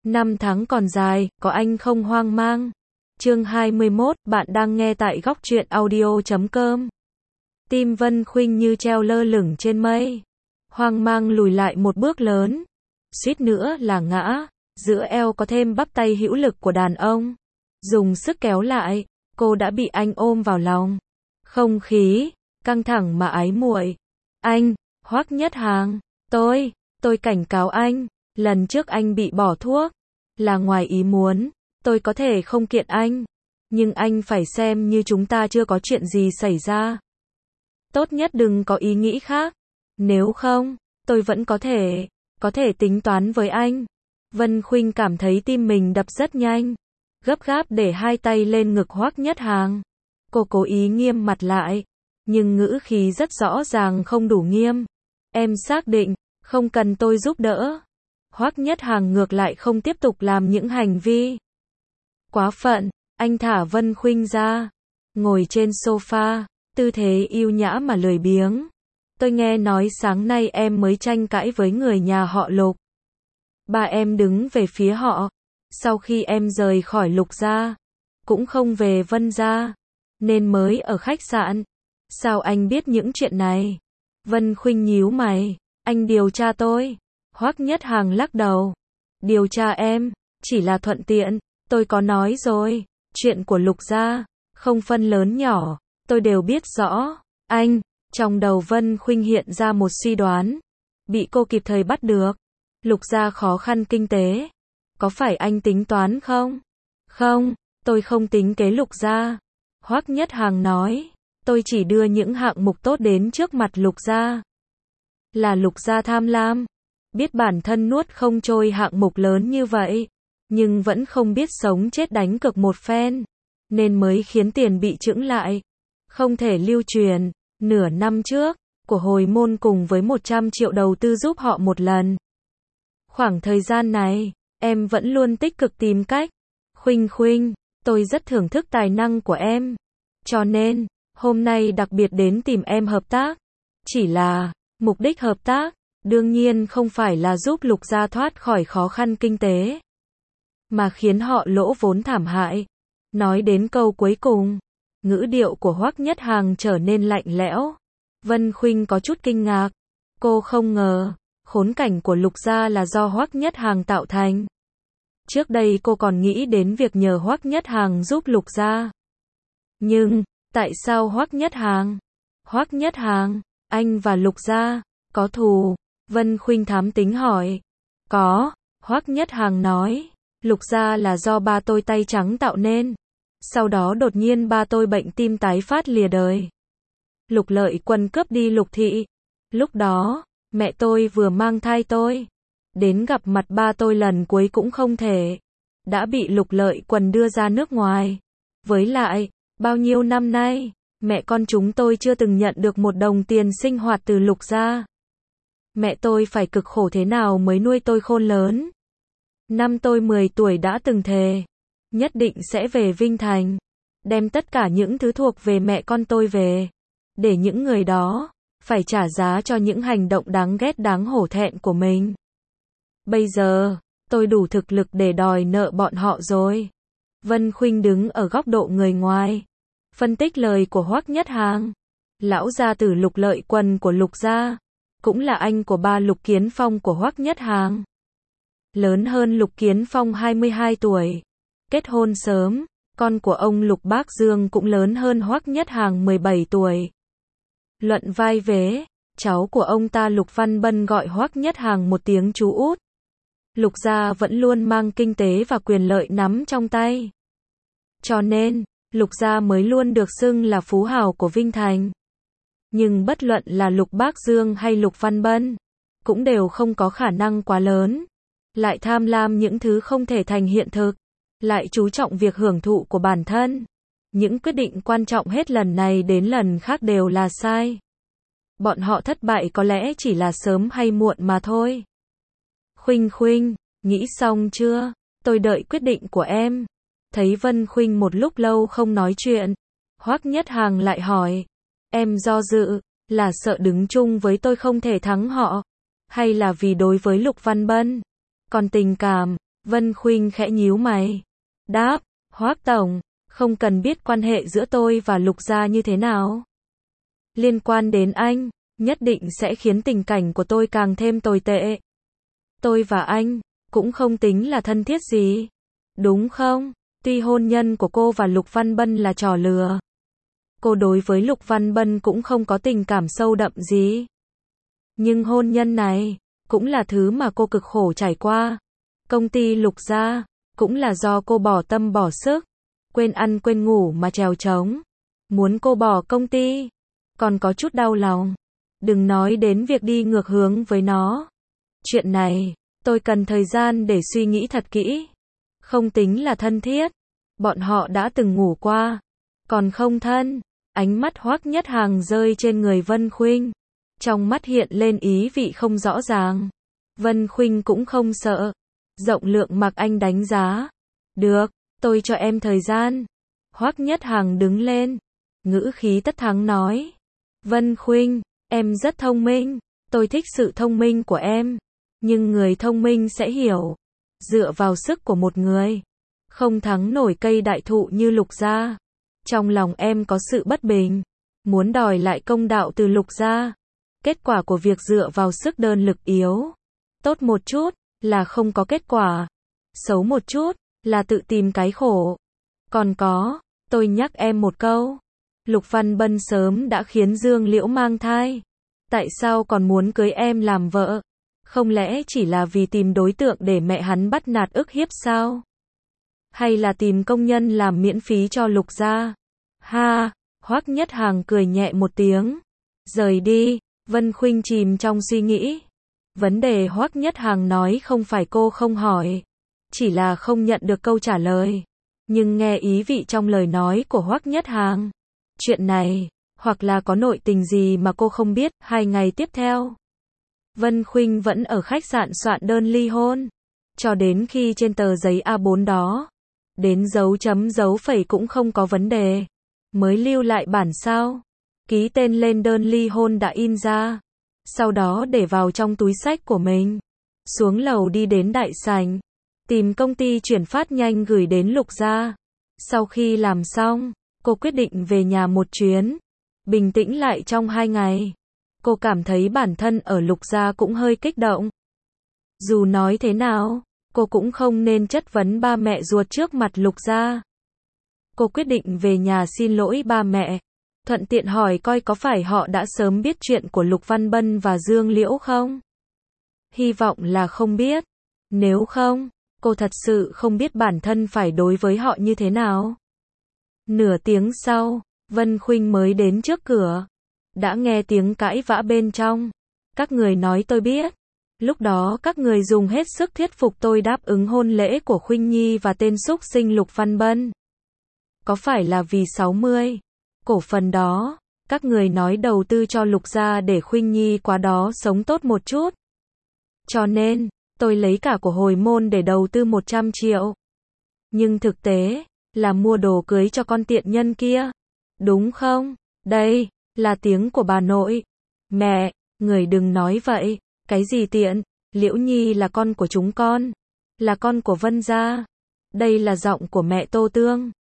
Năm tháng còn dài, có anh không hoang mang. Chương 21, bạn đang nghe tại góc truyện audio.com. Tim Vân Khuynh như treo lơ lửng trên mây. Hoang mang lùi lại một bước lớn. Suýt nữa là ngã. Giữa eo có thêm bắp tay hữu lực của đàn ông. Dùng sức kéo lại, cô đã bị anh ôm vào lòng. Không khí căng thẳng mà ái muội. Anh, Hoắc Nhất Hàng, tôi cảnh cáo anh, lần trước anh bị bỏ thuốc là ngoài ý muốn, tôi có thể không kiện anh, nhưng anh phải xem như chúng ta chưa có chuyện gì xảy ra. Tốt nhất đừng có ý nghĩ khác, nếu không, tôi vẫn có thể tính toán với anh. Vân Khuynh cảm thấy tim mình đập rất nhanh, gấp gáp để hai tay lên ngực Hoắc Nhất Hàng. Cô cố ý nghiêm mặt lại, nhưng ngữ khí rất rõ ràng không đủ nghiêm. Em xác định, không cần tôi giúp đỡ. Hoắc Nhất Hàng ngược lại không tiếp tục làm những hành vi quá phận, anh thả Vân Khuynh ra, ngồi trên sofa, tư thế yêu nhã mà lười biếng. Tôi nghe nói sáng nay em mới tranh cãi với người nhà họ Lục. Ba em đứng về phía họ, sau khi em rời khỏi Lục gia, cũng không về Vân gia, nên mới ở khách sạn. Sao anh biết những chuyện này? Vân Khuynh nhíu mày, anh điều tra tôi. Hoắc Nhất Hàng lắc đầu. Điều tra em, chỉ là thuận tiện, tôi có nói rồi, chuyện của Lục gia, không phân lớn nhỏ, tôi đều biết rõ. Anh, trong đầu Vân Khuynh hiện ra một suy đoán, bị cô kịp thời bắt được. Lục gia khó khăn kinh tế, có phải anh tính toán không? Không, tôi không tính kế Lục gia. Hoắc Nhất Hàng nói, tôi chỉ đưa những hạng mục tốt đến trước mặt Lục gia. Là Lục gia tham lam, biết bản thân nuốt không trôi hạng mục lớn như vậy, nhưng vẫn không biết sống chết đánh cược một phen, nên mới khiến tiền bị chững lại, không thể lưu truyền. Nửa năm trước, của hồi môn cùng với 100 triệu đầu tư giúp họ một lần. Khoảng thời gian này, em vẫn luôn tích cực tìm cách. Khuynh, tôi rất thưởng thức tài năng của em, cho nên hôm nay đặc biệt đến tìm em hợp tác. Chỉ là, mục đích hợp tác, đương nhiên không phải là giúp Lục gia thoát khỏi khó khăn kinh tế, mà khiến họ lỗ vốn thảm hại. Nói đến câu cuối cùng, ngữ điệu của Hoắc Nhất Hàng trở nên lạnh lẽo. Vân Khuynh có chút kinh ngạc. Cô không ngờ, khốn cảnh của Lục gia là do Hoắc Nhất Hàng tạo thành. Trước đây cô còn nghĩ đến việc nhờ Hoắc Nhất Hàng giúp Lục gia. Nhưng, tại sao Hoắc Nhất Hàng? Hoắc Nhất Hàng, anh và Lục gia có thù? Vân Khuynh thám tính hỏi. Có, Hoắc Nhất Hàng nói, Lục gia là do ba tôi tay trắng tạo nên. Sau đó đột nhiên ba tôi bệnh tim tái phát lìa đời. Lục Lợi Quân cướp đi Lục thị. Lúc đó, mẹ tôi vừa mang thai tôi. Đến gặp mặt ba tôi lần cuối cũng không thể. Đã bị Lục Lợi Quân đưa ra nước ngoài. Với lại, bao nhiêu năm nay, mẹ con chúng tôi chưa từng nhận được một đồng tiền sinh hoạt từ Lục gia. Mẹ tôi phải cực khổ thế nào mới nuôi tôi khôn lớn. Năm tôi 10 tuổi đã từng thề, nhất định sẽ về Vinh Thành, đem tất cả những thứ thuộc về mẹ con tôi về, để những người đó phải trả giá cho những hành động đáng ghét đáng hổ thẹn của mình. Bây giờ, tôi đủ thực lực để đòi nợ bọn họ rồi. Vân Khuynh đứng ở góc độ người ngoài, phân tích lời của Hoắc Nhất Hàng. Lão gia tử Lục Lợi Quân của Lục gia, cũng là anh của ba Lục Kiến Phong của Hoắc Nhất Hàng. Lớn hơn Lục Kiến Phong 22 tuổi, kết hôn sớm, con của ông Lục Bác Dương cũng lớn hơn Hoắc Nhất Hàng 17 tuổi. Luận vai vế, cháu của ông ta Lục Văn Bân gọi Hoắc Nhất Hàng một tiếng chú út. Lục gia vẫn luôn mang kinh tế và quyền lợi nắm trong tay. Cho nên, Lục gia mới luôn được xưng là phú hào của Vinh Thành. Nhưng bất luận là Lục Bác Dương hay Lục Văn Bân, cũng đều không có khả năng quá lớn. Lại tham lam những thứ không thể thành hiện thực. Lại chú trọng việc hưởng thụ của bản thân. Những quyết định quan trọng hết lần này đến lần khác đều là sai. Bọn họ thất bại có lẽ chỉ là sớm hay muộn mà thôi. Khuynh, nghĩ xong chưa? Tôi đợi quyết định của em. Thấy Vân Khuynh một lúc lâu không nói chuyện, Hoắc Nhất Hàng lại hỏi. Em do dự, là sợ đứng chung với tôi không thể thắng họ? Hay là vì đối với Lục Văn Bân còn tình cảm? Vân Khuynh khẽ nhíu mày. Đáp, Hoác tổng, không cần biết quan hệ giữa tôi và Lục gia như thế nào. Liên quan đến anh, nhất định sẽ khiến tình cảnh của tôi càng thêm tồi tệ. Tôi và anh, cũng không tính là thân thiết gì. Đúng không? Tuy hôn nhân của cô và Lục Văn Bân là trò lừa. Cô đối với Lục Văn Bân cũng không có tình cảm sâu đậm gì. Nhưng hôn nhân này, cũng là thứ mà cô cực khổ trải qua. Công ty Lục gia, cũng là do cô bỏ tâm bỏ sức, quên ăn quên ngủ mà trèo trống. Muốn cô bỏ công ty, còn có chút đau lòng. Đừng nói đến việc đi ngược hướng với nó. Chuyện này, tôi cần thời gian để suy nghĩ thật kỹ. Không tính là thân thiết. Bọn họ đã từng ngủ qua. Còn không thân. Ánh mắt Hoắc Nhất Hằng rơi trên người Vân Khuynh. Trong mắt hiện lên ý vị không rõ ràng. Vân Khuynh cũng không sợ. Rộng lượng mặc anh đánh giá. Được, tôi cho em thời gian. Hoắc Nhất Hằng đứng lên. Ngữ khí tất thắng nói. Vân Khuynh, em rất thông minh. Tôi thích sự thông minh của em. Nhưng người thông minh sẽ hiểu. Dựa vào sức của một người, không thắng nổi cây đại thụ như Lục gia. Trong lòng em có sự bất bình. Muốn đòi lại công đạo từ Lục gia. Kết quả của việc dựa vào sức đơn lực yếu. Tốt một chút, là không có kết quả. Xấu một chút, là tự tìm cái khổ. Còn có, tôi nhắc em một câu. Lục Văn Bân sớm đã khiến Dương Liễu mang thai. Tại sao còn muốn cưới em làm vợ? Không lẽ chỉ là vì tìm đối tượng để mẹ hắn bắt nạt ức hiếp sao? Hay là tìm công nhân làm miễn phí cho Lục gia? Ha, Hoắc Nhất Hằng cười nhẹ một tiếng. Rời đi, Vân Khuynh chìm trong suy nghĩ. Vấn đề Hoắc Nhất Hằng nói không phải cô không hỏi, chỉ là không nhận được câu trả lời. Nhưng nghe ý vị trong lời nói của Hoắc Nhất Hằng, chuyện này, hoặc là có nội tình gì mà cô không biết. 2 ngày tiếp theo, Vân Khuynh vẫn ở khách sạn soạn đơn ly hôn. Cho đến khi trên tờ giấy A4 đó, đến dấu chấm dấu phẩy cũng không có vấn đề, mới lưu lại bản sao. Ký tên lên đơn ly hôn đã in ra. Sau đó để vào trong túi xách của mình. Xuống lầu đi đến đại sảnh. Tìm công ty chuyển phát nhanh gửi đến Lục gia. Sau khi làm xong, cô quyết định về nhà một chuyến. Bình tĩnh lại trong 2 ngày. Cô cảm thấy bản thân ở Lục gia cũng hơi kích động. Dù nói thế nào, cô cũng không nên chất vấn ba mẹ ruột trước mặt Lục gia. Cô quyết định về nhà xin lỗi ba mẹ. Thuận tiện hỏi coi có phải họ đã sớm biết chuyện của Lục Văn Bân và Dương Liễu không? Hy vọng là không biết. Nếu không, cô thật sự không biết bản thân phải đối với họ như thế nào. Nửa tiếng sau, Vân Khuynh mới đến trước cửa. Đã nghe tiếng cãi vã bên trong. Các người nói tôi biết. Lúc đó các người dùng hết sức thuyết phục tôi đáp ứng hôn lễ của Khuynh Nhi và tên súc sinh Lục Văn Bân. Có phải là vì 60 cổ phần đó, các người nói đầu tư cho Lục gia để Khuynh Nhi qua đó sống tốt một chút. Cho nên, tôi lấy cả của hồi môn để đầu tư 100 triệu. Nhưng thực tế, là mua đồ cưới cho con tiện nhân kia. Đúng không? Đây, là tiếng của bà nội. Mẹ, người đừng nói vậy. Cái gì tiện? Liễu Nhi là con của chúng con. Là con của Vân gia. Đây là giọng của mẹ Tô Tương.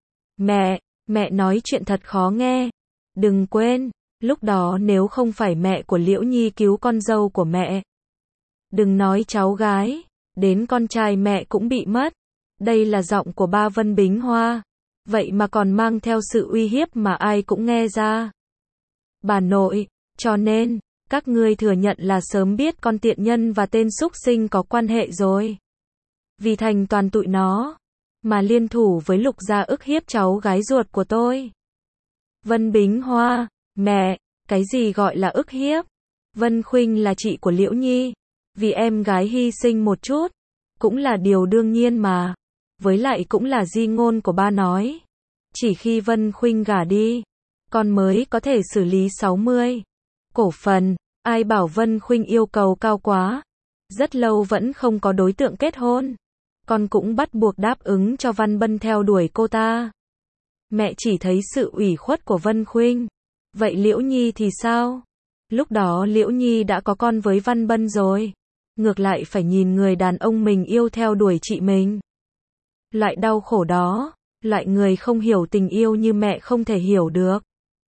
Mẹ nói chuyện thật khó nghe. Đừng quên, lúc đó nếu không phải mẹ của Liễu Nhi cứu con dâu của mẹ. Đừng nói cháu gái, đến con trai mẹ cũng bị mất. Đây là giọng của ba Vân Bính Hoa. Vậy mà còn mang theo sự uy hiếp mà ai cũng nghe ra. Bà nội, cho nên, các ngươi thừa nhận là sớm biết con tiện nhân và tên súc sinh có quan hệ rồi. Vì thành toàn tụi nó, mà liên thủ với Lục gia ức hiếp cháu gái ruột của tôi. Vân Bính Hoa, mẹ, cái gì gọi là ức hiếp? Vân Khuynh là chị của Liễu Nhi, vì em gái hy sinh một chút, cũng là điều đương nhiên mà. Với lại cũng là di ngôn của ba nói. Chỉ khi Vân Khuynh gả đi, con mới có thể xử lý 60 cổ phần. Ai bảo Vân Khuynh yêu cầu cao quá. Rất lâu vẫn không có đối tượng kết hôn. Con cũng bắt buộc đáp ứng cho Văn Bân theo đuổi cô ta. Mẹ chỉ thấy sự ủy khuất của Vân Khuynh. Vậy Liễu Nhi thì sao? Lúc đó Liễu Nhi đã có con với Văn Bân rồi. ngược lại phải nhìn người đàn ông mình yêu theo đuổi chị mình. Loại đau khổ đó, loại người không hiểu tình yêu như mẹ không thể hiểu được.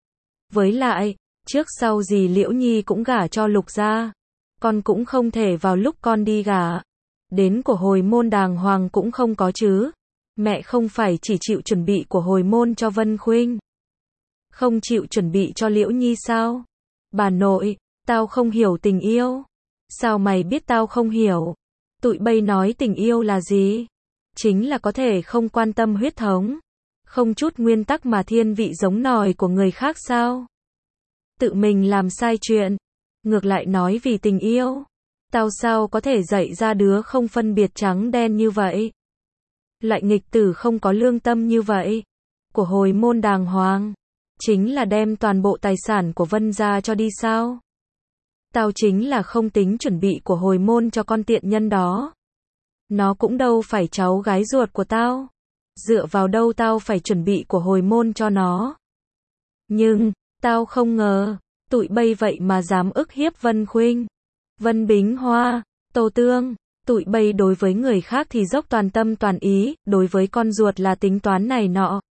Với lại, trước sau gì Liễu Nhi cũng gả cho Lục gia, con cũng không thể vào lúc con đi gả, đến của hồi môn đàng hoàng cũng không có chứ. Mẹ không phải chỉ chịu chuẩn bị của hồi môn cho Vân Khuynh, không chịu chuẩn bị cho Liễu Nhi sao? Bà nội, tao không hiểu tình yêu. Sao mày biết tao không hiểu? Tụi bay nói tình yêu là gì? Chính là có thể không quan tâm huyết thống, không chút nguyên tắc mà thiên vị giống nòi của người khác sao? Tự mình làm sai chuyện, ngược lại nói vì tình yêu. Tao sao có thể dạy ra đứa không phân biệt trắng đen như vậy? Lại nghịch tử không có lương tâm như vậy. Của hồi môn đàng hoàng, chính là đem toàn bộ tài sản của Vân gia cho đi sao? Tao chính là không tính chuẩn bị của hồi môn cho con tiện nhân đó. Nó cũng đâu phải cháu gái ruột của tao. Dựa vào đâu tao phải chuẩn bị của hồi môn cho nó. Nhưng, tao không ngờ, tụi bay vậy mà dám ức hiếp Vân Khuynh, Vân Bính Hoa, Tô Tương. Tụi bay đối với người khác thì dốc toàn tâm toàn ý, đối với con ruột là tính toán này nọ.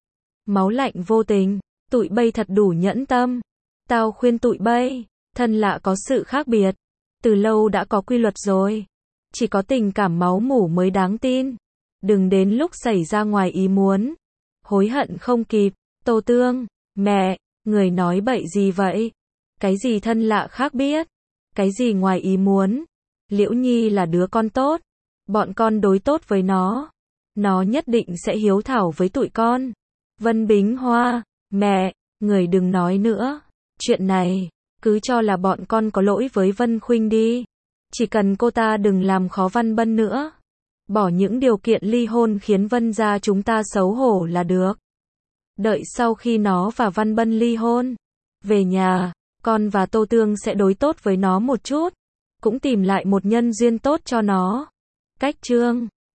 Máu lạnh vô tình, tụi bay thật đủ nhẫn tâm. Tao khuyên tụi bay, thân lạ có sự khác biệt. Từ lâu đã có quy luật rồi. Chỉ có tình cảm máu mủ mới đáng tin. Đừng đến lúc xảy ra ngoài ý muốn, hối hận không kịp. Tô Tương, mẹ, người nói bậy gì vậy? Cái gì thân lạ khác biết? Cái gì ngoài ý muốn? Liễu Nhi là đứa con tốt. Bọn con đối tốt với nó nhất định sẽ hiếu thảo với tụi con. Vân Bính Hoa, mẹ, người đừng nói nữa. Chuyện này, cứ cho là bọn con có lỗi với Vân Khuynh đi. Chỉ cần cô ta đừng làm khó Văn Bân nữa. Bỏ những điều kiện ly hôn khiến Vân gia chúng ta xấu hổ là được. Đợi sau khi nó và Văn Bân ly hôn, về nhà, con và Tô Tương sẽ đối tốt với nó một chút. Cũng tìm lại một nhân duyên tốt cho nó. Cách chương